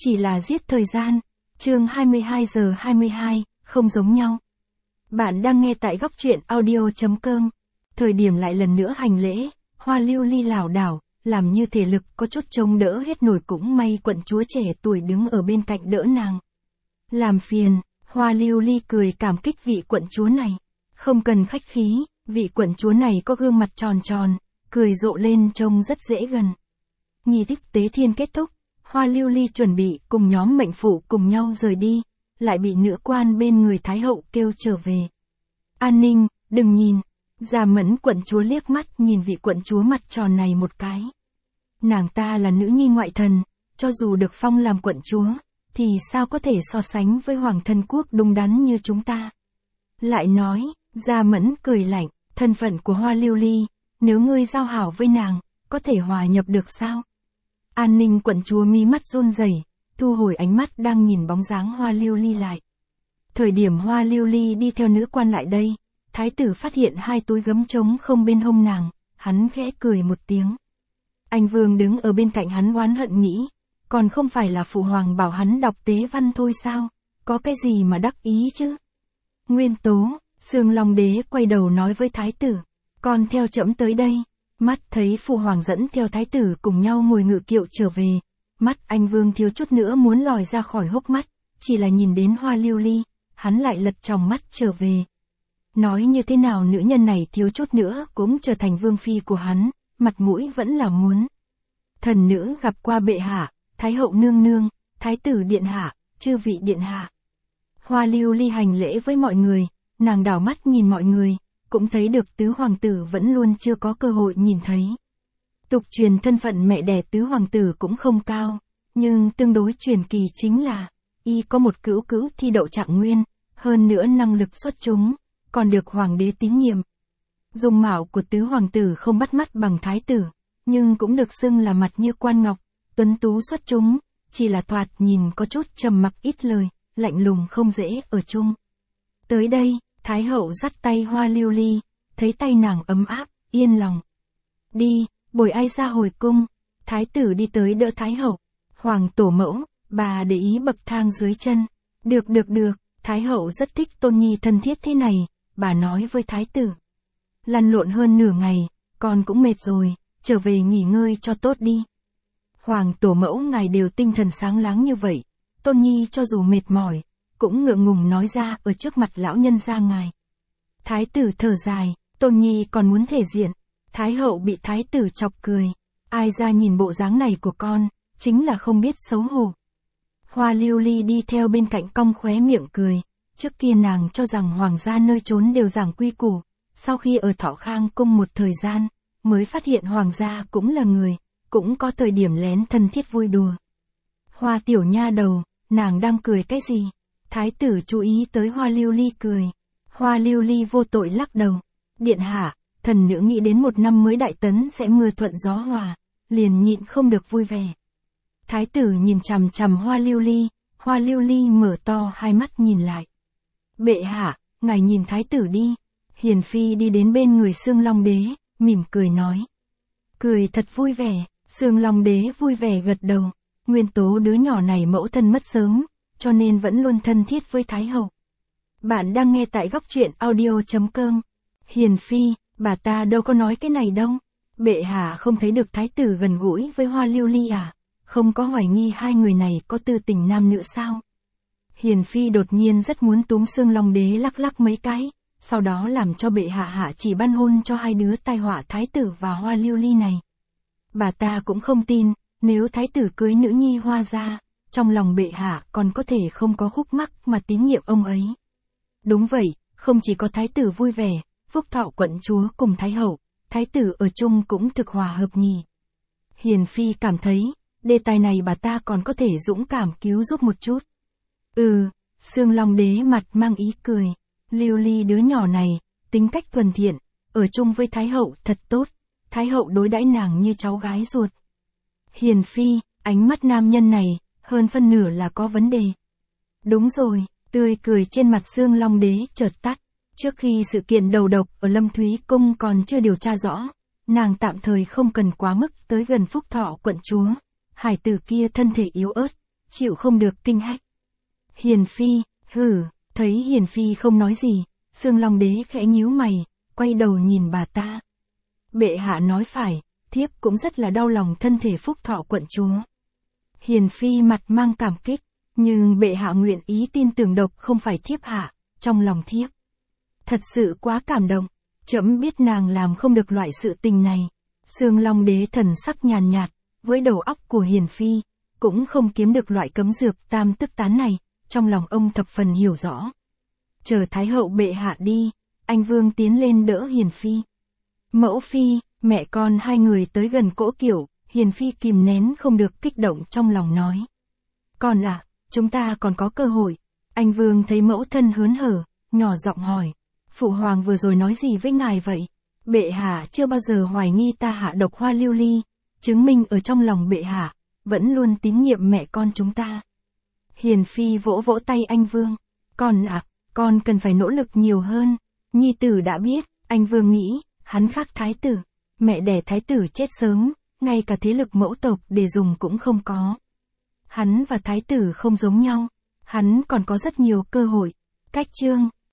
chỉ là giết thời gian. Chương 22 giờ 22, không giống nhau. Bạn đang nghe tại góc truyện audio.com. Thời điểm lại lần nữa hành lễ, Hoa Lưu Ly lảo đảo, làm như thể lực có chút chống đỡ hết nổi, cũng may quận chúa trẻ tuổi đứng ở bên cạnh đỡ nàng. Làm phiền, Hoa Lưu Ly cười cảm kích vị quận chúa này. Không cần khách khí, vị quận chúa này có gương mặt tròn tròn, cười rộ lên trông rất dễ gần. Nghi thức tế thiên kết thúc, Hoa Lưu Ly chuẩn bị cùng nhóm mệnh phụ cùng nhau rời đi, lại bị nữ quan bên người Thái hậu kêu trở về. An Ninh, đừng nhìn. Gia Mẫn quận chúa liếc mắt nhìn vị quận chúa mặt tròn này một cái. Nàng ta là nữ nhi ngoại thần, cho dù được phong làm quận chúa, thì sao có thể so sánh với hoàng thân quốc đúng đắn như chúng ta. Lại nói, Gia Mẫn cười lạnh, thân phận của Hoa Lưu Ly, nếu ngươi giao hảo với nàng, có thể hòa nhập được sao? An Ninh quận chúa mí mắt run rẩy, thu hồi ánh mắt đang nhìn bóng dáng Hoa Lưu Ly lại. Thời điểm Hoa Lưu Ly đi theo nữ quan lại đây, thái tử phát hiện hai túi gấm trống không bên hông nàng, hắn khẽ cười một tiếng. Anh vương đứng ở bên cạnh hắn oán hận nghĩ, còn không phải là phụ hoàng bảo hắn đọc tế văn thôi sao, có cái gì mà đắc ý chứ? Nguyên tố, Sương Long đế quay đầu nói với thái tử, con theo trẫm tới đây. Mắt thấy phụ hoàng dẫn theo thái tử cùng nhau ngồi ngự kiệu trở về, mắt anh vương thiếu chút nữa muốn lòi ra khỏi hốc mắt, chỉ là nhìn đến Hoa Lưu Ly, hắn lại lật tròng mắt trở về. Nói như thế nào nữ nhân này thiếu chút nữa cũng trở thành vương phi của hắn, mặt mũi vẫn là muốn. Thần nữ gặp qua bệ hạ, thái hậu nương nương, thái tử điện hạ, chư vị điện hạ. Hoa Lưu Ly hành lễ với mọi người, nàng đảo mắt nhìn mọi người, cũng thấy được tứ hoàng tử vẫn luôn chưa có cơ hội nhìn thấy. Tục truyền thân phận mẹ đẻ tứ hoàng tử cũng không cao, nhưng tương đối truyền kỳ chính là, y có một cữu cữu thi đậu trạng nguyên, hơn nữa năng lực xuất chúng, còn được hoàng đế tín nhiệm. Dung mạo của tứ hoàng tử không bắt mắt bằng thái tử, nhưng cũng được xưng là mặt như quan ngọc, tuấn tú xuất chúng, chỉ là thoạt nhìn có chút trầm mặc ít lời, lạnh lùng không dễ ở chung. Tới đây, thái hậu dắt tay Hoa Lưu Ly, thấy tay nàng ấm áp, yên lòng. Đi, bồi ai ra hồi cung. Thái tử đi tới đỡ thái hậu. Hoàng tổ mẫu, bà để ý bậc thang dưới chân. Được, thái hậu rất thích tôn nhi thân thiết thế này, bà nói với thái tử. Lăn lộn hơn nửa ngày, con cũng mệt rồi, trở về nghỉ ngơi cho tốt đi. Hoàng tổ mẫu ngài đều tinh thần sáng láng như vậy, tôn nhi cho dù mệt mỏi, cũng ngượng ngùng nói ra ở trước mặt lão nhân gia ngài. Thái tử thở dài, tôn nhi còn muốn thể diện. Thái hậu bị thái tử chọc cười. Ai ra nhìn bộ dáng này của con, chính là không biết xấu hổ. Hoa Lưu Ly đi theo bên cạnh cong khóe miệng cười. Trước kia nàng cho rằng hoàng gia nơi trốn đều giảng quy củ. Sau khi ở Thọ Khang cung một thời gian, mới phát hiện hoàng gia cũng là người, cũng có thời điểm lén thân thiết vui đùa. Hoa tiểu nha đầu, nàng đang cười cái gì? Thái tử chú ý tới Hoa Lưu Ly cười. Hoa Lưu Ly vô tội lắc đầu. Điện hạ, thần nữ nghĩ đến một năm mới đại tấn sẽ mưa thuận gió hòa, liền nhịn không được vui vẻ. Thái tử nhìn chằm chằm Hoa Lưu Ly mở to hai mắt nhìn lại. Bệ hạ, ngài nhìn thái tử đi. Hiền phi đi đến bên người Sương Long đế, mỉm cười nói. Cười thật vui vẻ, Sương Long đế vui vẻ gật đầu. Nguyên tố đứa nhỏ này mẫu thân mất sớm, cho nên vẫn luôn thân thiết với thái hậu. Bạn đang nghe tại góc truyện audio.com. Hiền phi, bà ta đâu có nói cái này đâu. Bệ hạ không thấy được thái tử gần gũi với Hoa Lưu Ly à? Không có hoài nghi hai người này có tư tình nam nữ sao? Hiền phi đột nhiên rất muốn túm Sương Long đế lắc lắc mấy cái, sau đó làm cho bệ hạ chỉ ban hôn cho hai đứa tai họa thái tử và Hoa Lưu Ly này. Bà ta cũng không tin, nếu thái tử cưới nữ nhi Hoa gia, trong lòng bệ hạ còn có thể không có khúc mắc mà tín nhiệm ông ấy. Đúng vậy, không chỉ có thái tử vui vẻ, Phúc Thọ quận chúa cùng thái hậu, thái tử ở chung cũng thực hòa hợp nhỉ. Hiền phi cảm thấy, đề tài này bà ta còn có thể dũng cảm cứu giúp một chút. Sương Long đế mặt mang ý cười. Lưu Ly đứa nhỏ này, tính cách thuần thiện, ở chung với thái hậu thật tốt, thái hậu đối đãi nàng như cháu gái ruột. Hiền phi, ánh mắt nam nhân này, hơn phân nửa là có vấn đề. Đúng rồi, tươi cười trên mặt Sương Long đế chợt tắt. Trước khi sự kiện đầu độc ở Lâm Thúy Cung còn chưa điều tra rõ, nàng tạm thời không cần quá mức tới gần Phúc Thọ quận chúa. Hải tử kia thân thể yếu ớt, chịu không được kinh hách. Hiền phi, hử, thấy Hiền phi không nói gì, Xương Long đế khẽ nhíu mày, quay đầu nhìn bà ta. Bệ hạ nói phải, thiếp cũng rất là đau lòng thân thể phúc thọ quận chúa. Hiền phi mặt mang cảm kích, nhưng bệ hạ nguyện ý tin tưởng độc không phải thiếp hạ, trong lòng thiếp. Thật sự quá cảm động, trẫm biết nàng làm không được loại sự tình này. Xương Long đế thần sắc nhàn nhạt, với đầu óc của Hiền phi, cũng không kiếm được loại cấm dược tam tức tán này, trong lòng ông thập phần hiểu rõ. Chờ Thái hậu bệ hạ đi, anh Vương tiến lên đỡ Hiền phi. Mẫu phi, mẹ con hai người tới gần cỗ kiệu, Hiền phi kìm nén không được kích động trong lòng nói. Con à, chúng ta còn có cơ hội. Anh Vương thấy mẫu thân hớn hở, nhỏ giọng hỏi. Phụ hoàng vừa rồi nói gì với ngài vậy? Bệ hạ chưa bao giờ hoài nghi ta hạ độc hoa lưu ly, chứng minh ở trong lòng bệ hạ, vẫn luôn tín nhiệm mẹ con chúng ta. Hiền phi vỗ vỗ tay anh Vương. Con à, con cần phải nỗ lực nhiều hơn. Nhi tử đã biết, anh Vương nghĩ, hắn khác thái tử. Mẹ đẻ thái tử chết sớm, ngay cả thế lực mẫu tộc để dùng cũng không có. Hắn và thái tử không giống nhau, hắn còn có rất nhiều cơ hội. Cách chương